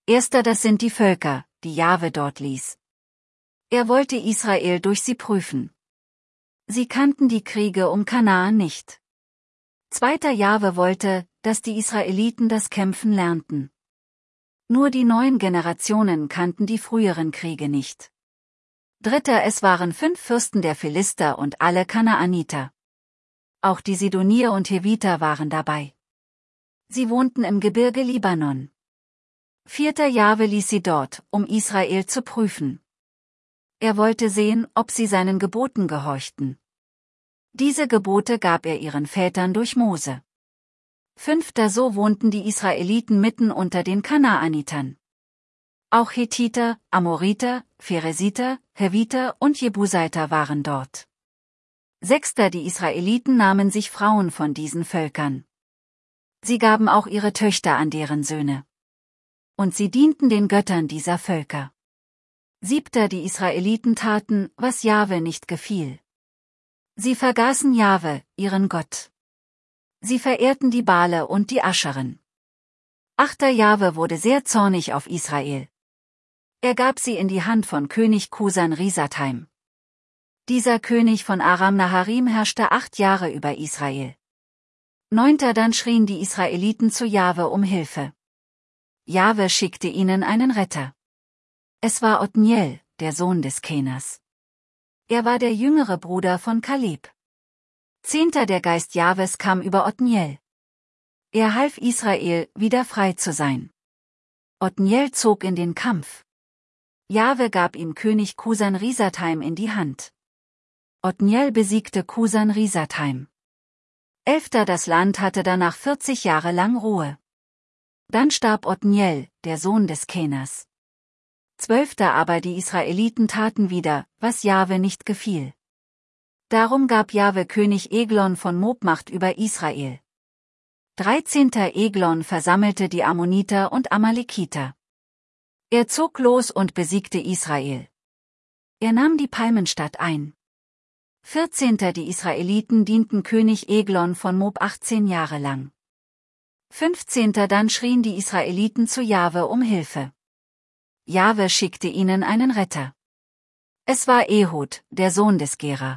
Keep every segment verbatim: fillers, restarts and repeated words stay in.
Erster, das sind die Völker, die Jahwe dort ließ. Er wollte Israel durch sie prüfen. Sie kannten die Kriege um Kanaan nicht. Zweiter, Jahwe wollte, dass die Israeliten das Kämpfen lernten. Nur die neuen Generationen kannten die früheren Kriege nicht. Dritter, es waren fünf Fürsten der Philister und alle Kanaaniter. Auch die Sidonier und Heviter waren dabei. Sie wohnten im Gebirge Libanon. Vierter, Jahwe ließ sie dort, um Israel zu prüfen. Er wollte sehen, ob sie seinen Geboten gehorchten. Diese Gebote gab er ihren Vätern durch Mose. Fünfter, so wohnten die Israeliten mitten unter den Kanaanitern. Auch Hethiter, Amoriter, Pheresiter, Heviter und Jebuseiter waren dort. Sechster, die Israeliten nahmen sich Frauen von diesen Völkern. Sie gaben auch ihre Töchter an deren Söhne. Und sie dienten den Göttern dieser Völker. Siebter, die Israeliten taten, was Jahwe nicht gefiel. Sie vergaßen Jahwe, ihren Gott. Sie verehrten die Bale und die Ascheren. Achter, Jahwe wurde sehr zornig auf Israel. Er gab sie in die Hand von König Kusan-Risathaim. Dieser König von Aram-Naharim herrschte acht Jahre über Israel. Neunter, dann schrien die Israeliten zu Jahwe um Hilfe. Jahwe schickte ihnen einen Retter. Es war Otniel, der Sohn des Kenas. Er war der jüngere Bruder von Kaleb. Zehnter, der Geist Jahwes kam über Otniel. Er half Israel, wieder frei zu sein. Otniel zog in den Kampf. Jahwe gab ihm König Kusan-Risathaim in die Hand. Otniel besiegte Kusan-Risathaim. Elfter, das Land hatte danach vierzig Jahre lang Ruhe. Dann starb Otniel, der Sohn des Kenas. Zwölfter, aber die Israeliten taten wieder, was Jahwe nicht gefiel. Darum gab Jahwe König Eglon von Moab Macht über Israel. Dreizehnter, Eglon versammelte die Ammoniter und Amalekiter. Er zog los und besiegte Israel. Er nahm die Palmenstadt ein. Vierzehnter, die Israeliten dienten König Eglon von Moab achtzehn Jahre lang. Fünfzehnter, dann schrien die Israeliten zu Jahwe um Hilfe. Jahwe schickte ihnen einen Retter. Es war Ehud, der Sohn des Gera.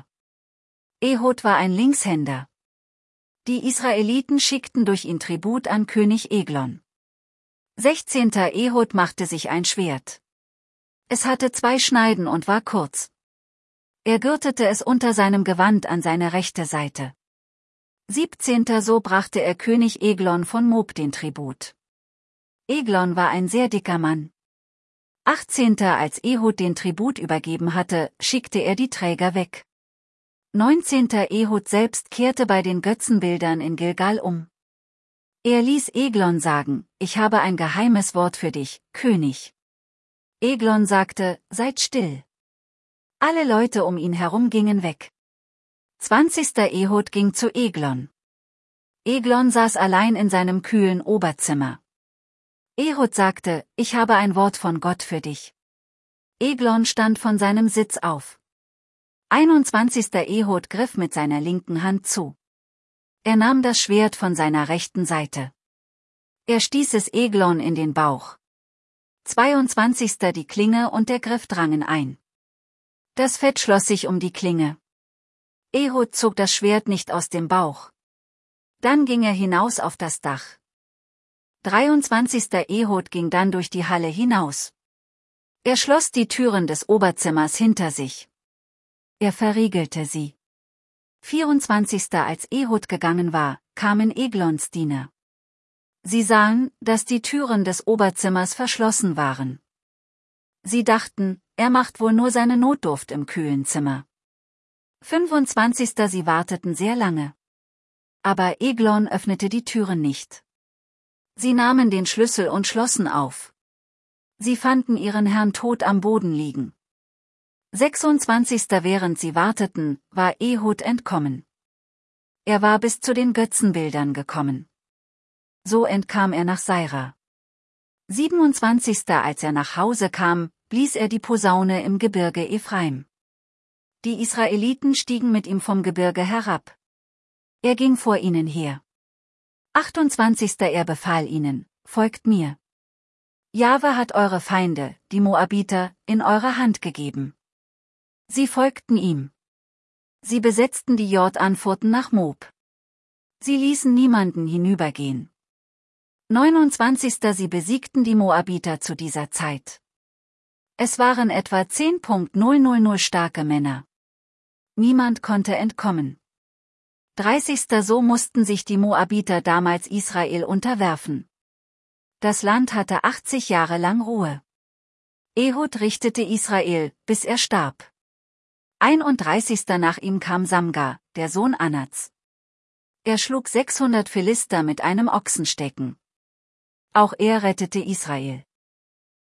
Ehud war ein Linkshänder. Die Israeliten schickten durch ihn Tribut an König Eglon. Sechzehnter, Ehud machte sich ein Schwert. Es hatte zwei Schneiden und war kurz. Er gürtete es unter seinem Gewand an seine rechte Seite. Siebzehnter, so brachte er König Eglon von Moab den Tribut. Eglon war ein sehr dicker Mann. Achtzehnter, als Ehud den Tribut übergeben hatte, schickte er die Träger weg. Neunzehnter, Ehud selbst kehrte bei den Götzenbildern in Gilgal um. Er ließ Eglon sagen, ich habe ein geheimes Wort für dich, König. Eglon sagte, seid still. Alle Leute um ihn herum gingen weg. Zwanzigster, Ehud ging zu Eglon. Eglon saß allein in seinem kühlen Oberzimmer. Ehud sagte, ich habe ein Wort von Gott für dich. Eglon stand von seinem Sitz auf. einundzwanzigster, Ehud griff mit seiner linken Hand zu. Er nahm das Schwert von seiner rechten Seite. Er stieß es Eglon in den Bauch. zweiundzwanzigster, die Klinge und der Griff drangen ein. Das Fett schloss sich um die Klinge. Ehud zog das Schwert nicht aus dem Bauch. Dann ging er hinaus auf das Dach. dreiundzwanzigster, Ehud ging dann durch die Halle hinaus. Er schloss die Türen des Oberzimmers hinter sich. Er verriegelte sie. vierundzwanzigster, als Ehud gegangen war, kamen Eglons Diener. Sie sahen, dass die Türen des Oberzimmers verschlossen waren. Sie dachten, er macht wohl nur seine Notdurft im kühlen Zimmer. fünfundzwanzigster, sie warteten sehr lange. Aber Eglon öffnete die Türen nicht. Sie nahmen den Schlüssel und schlossen auf. Sie fanden ihren Herrn tot am Boden liegen. sechsundzwanzigster, während sie warteten, war Ehud entkommen. Er war bis zu den Götzenbildern gekommen. So entkam er nach Seira. siebenundzwanzigster, als er nach Hause kam, blies er die Posaune im Gebirge Ephraim. Die Israeliten stiegen mit ihm vom Gebirge herab. Er ging vor ihnen her. achtundzwanzigster, er befahl ihnen, folgt mir. Jahwe hat eure Feinde, die Moabiter, in eure Hand gegeben. Sie folgten ihm. Sie besetzten die Jordanfurten nach Moab. Sie ließen niemanden hinübergehen. neunundzwanzig. Sie besiegten die Moabiter zu dieser Zeit. Es waren etwa zehntausend starke Männer. Niemand konnte entkommen. dreißig. So mussten sich die Moabiter damals Israel unterwerfen. Das Land hatte achtzig Jahre lang Ruhe. Ehud richtete Israel, bis er starb. einunddreißig. Nach ihm kam Samgar, der Sohn Anats. Er schlug sechshundert Philister mit einem Ochsenstecken. Auch er rettete Israel.